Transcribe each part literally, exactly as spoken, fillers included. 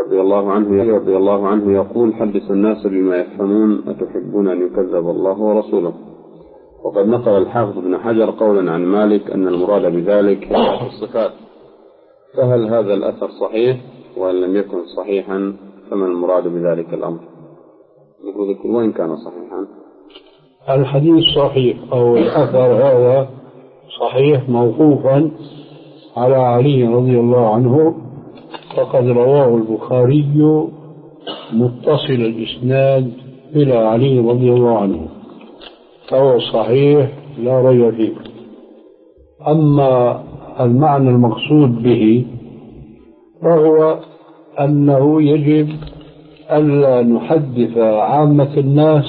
رضي الله عنه رضي الله عنه يقول: حدث الناس بما يفهمون أتحبون أن يكذب الله ورسوله. وقد نقل الحافظ ابن حجر قولا عن مالك أن المراد بذلك الصفات، فهل هذا الأثر صحيح؟ وإن لم يكن صحيحا فما المراد بذلك الأمر؟ يقول وإن كان صحيحا. الحديث صحيح أو الأثر هذا صحيح موقوفا على علي رضي الله عنه، فقد رواه البخاري متصل الإسناد إلى علي رضي الله عنه، فهو صحيح لا ريب فيه. أما المعنى المقصود به فهو أنه يجب ألا نحدث عامة الناس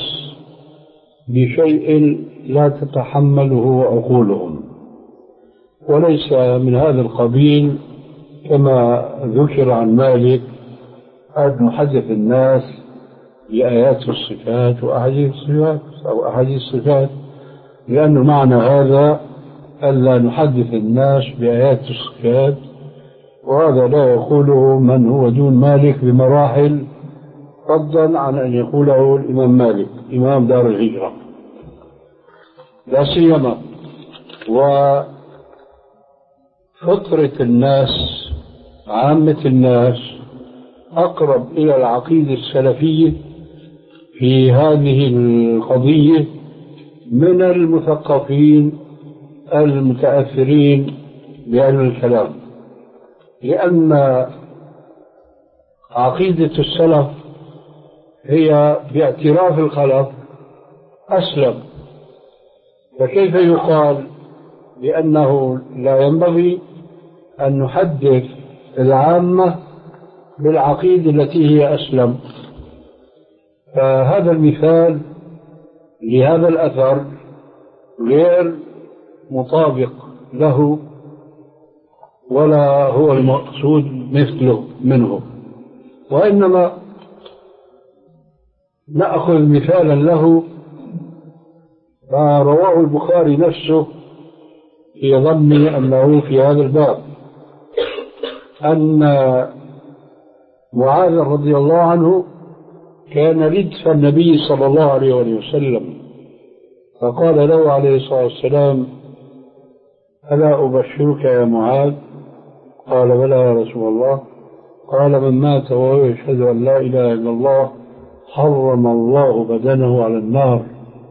بشيء لا تتحمله عقولهم، وليس من هذا القبيل كما ذكر عن مالك أن نحدث الناس بآيات الصفات وأحاديث الصفات أو أحاديث الصفات، لأن معنى هذا ألا نحدث الناس بآيات الصفات، وهذا لا يقوله من هو دون مالك بمراحل، فضلا عن أن يقوله الإمام مالك إمام دار الهجرة، لا سيما وفطرة الناس عامة الناس أقرب إلى العقيدة السلفية في هذه القضية من المثقفين المتأثرين بعلم الكلام، لأن عقيدة السلف هي باعتراف الخلف أسلم، فكيف يقال بأنه لا ينبغي أن نحدث العامة بالعقيدة التي هي أسلم؟ فهذا المثال لهذا الأثر غير مطابق له، ولا هو المقصود مثله منه، وإنما نأخذ مثالا له ما رواه البخاري نفسه في ظني أنه في هذا الباب، أن معاذ رضي الله عنه كان ردف النبي صلى الله عليه وسلم، فقال له عليه الصلاة والسلام: ألا أبشرك يا معاذ؟ قال: بلى يا رسول الله. قال: من مات وهو يشهد أن لا إله إلا الله حرم الله بدنه على النار.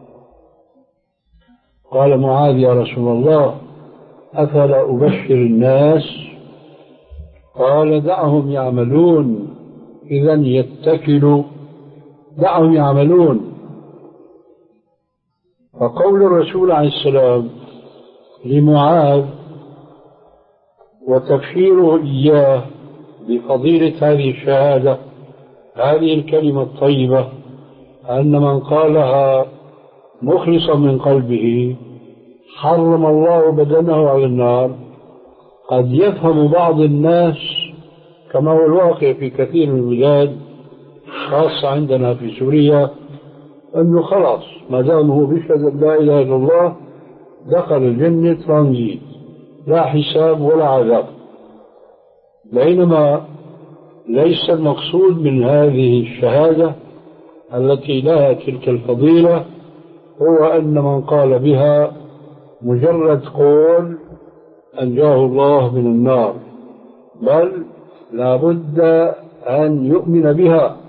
قال معاذ: يا رسول الله أفلا أبشر الناس؟ قال: دعهم يعملون، إذا يتكلوا، دعهم يعملون. فقول الرسول عليه السلام لمعاذ وتبشيره إياه بفضيلة هذه الشهادة، هذه الكلمة الطيبة، أن من قالها مخلصا من قلبه حرم الله بدنه على النار، قد يفهم بعض الناس كما هو الواقع في كثير من البلاد خاصة عندنا في سوريا، أنه خلاص ما دام هو بيشهد أن لا إله إلا الله دخل الجنة ترانزيت، لا حساب ولا عذاب، بينما ليس المقصود من هذه الشهادة التي لها تلك الفضيلة هو أن من قال بها مجرد قول أنجاه الله من النار، بل لا بد أن يؤمن بها،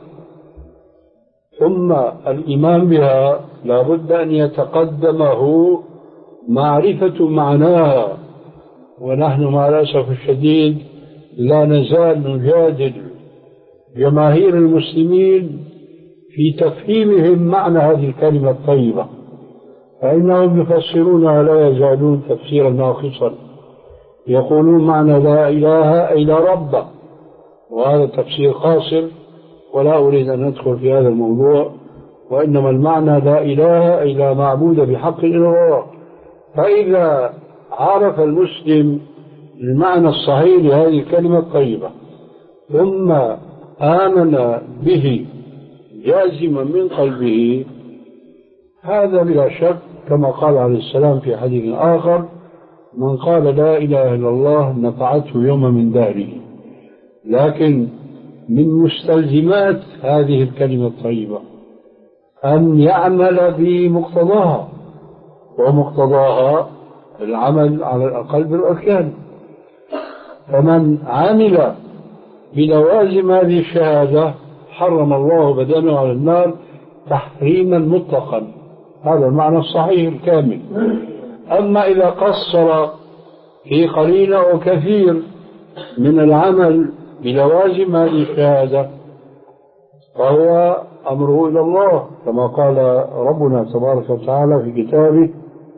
ثم الإيمان بها لا بد أن يتقدمه معرفة معناها. ونحن مع الأسف الشديد لا نزال نجادل جماهير المسلمين في تفهيمهم معنى هذه الكلمة الطيبة، فإنهم يفسرونها لا يزالون تفسيرا ناقصا، يقولون معنى لا إله إلا رب، وهذا تفسير قاصر ولا أريد أن ندخل في هذا الموضوع، وإنما المعنى لا إله إلا معبود بحق إلا الله. فإذا عرف المسلم المعنى الصحيح لهذه الكلمة الطيبة ثم آمن به جازما من قلبه، هذا بلا شك كما قال عليه السلام في حديث آخر: من قال لا إله إلا الله نفعته يوم من دهره. لكن من مستلزمات هذه الكلمة الطيبة أن يعمل بمقتضاها، ومقتضاها العمل على الأقل بالأركان. فمن عمل بلوازم هذه الشهادة حرم الله بدنه على النار تحريما مطلقا، هذا المعنى الصحيح الكامل. أما إذا قصر في قليل أو كثير من العمل بلوازم هذه الشهادة فهو أمره إلى الله، كما قال ربنا تبارك وتعالى في كتابه: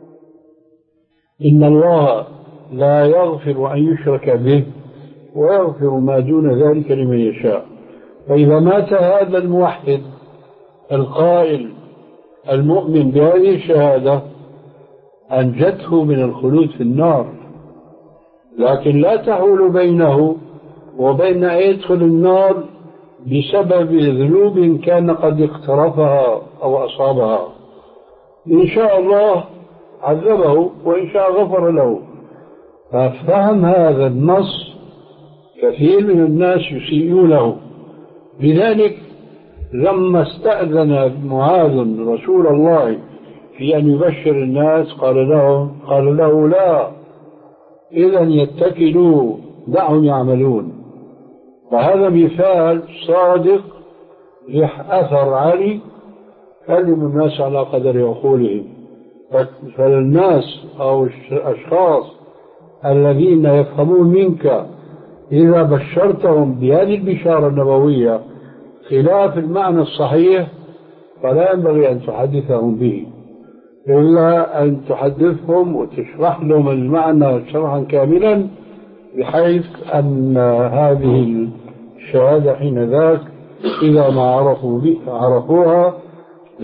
إن الله لا يغفر أن يشرك به ويغفر ما دون ذلك لمن يشاء. فإذا مات هذا الموحد القائل المؤمن بهذه الشهادة أنجته من الخلود في النار، لكن لا تحول بينه وبين أن يدخل النار بسبب ذنوب كان قد اقترفها أو أصابها. إن شاء الله عذبه وإن شاء غفر له. ففهم هذا النص كثير من الناس يسيئونه. لذلك لما استأذن معاذ رسول الله في أن يبشر الناس قال له, قال له لا، إذن يتكلوا دعهم يعملون. وهذا مثال صادق أثر علي كلم الناس على قدر عقولهم. فالناس أو الأشخاص الذين يفهمون منك إذا بشرتهم بهذه البشارة النبوية خلاف المعنى الصحيح فلا ينبغي أن تحدثهم به، إلا أن تحدثهم وتشرح لهم المعنى شرحا كاملا، بحيث أن هذه الشهادة حين ذاك إذا ما عرفوا عرفوها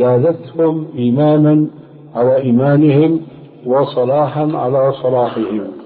زادتهم إيمانا على إيمانهم وصلاحا على صلاحهم.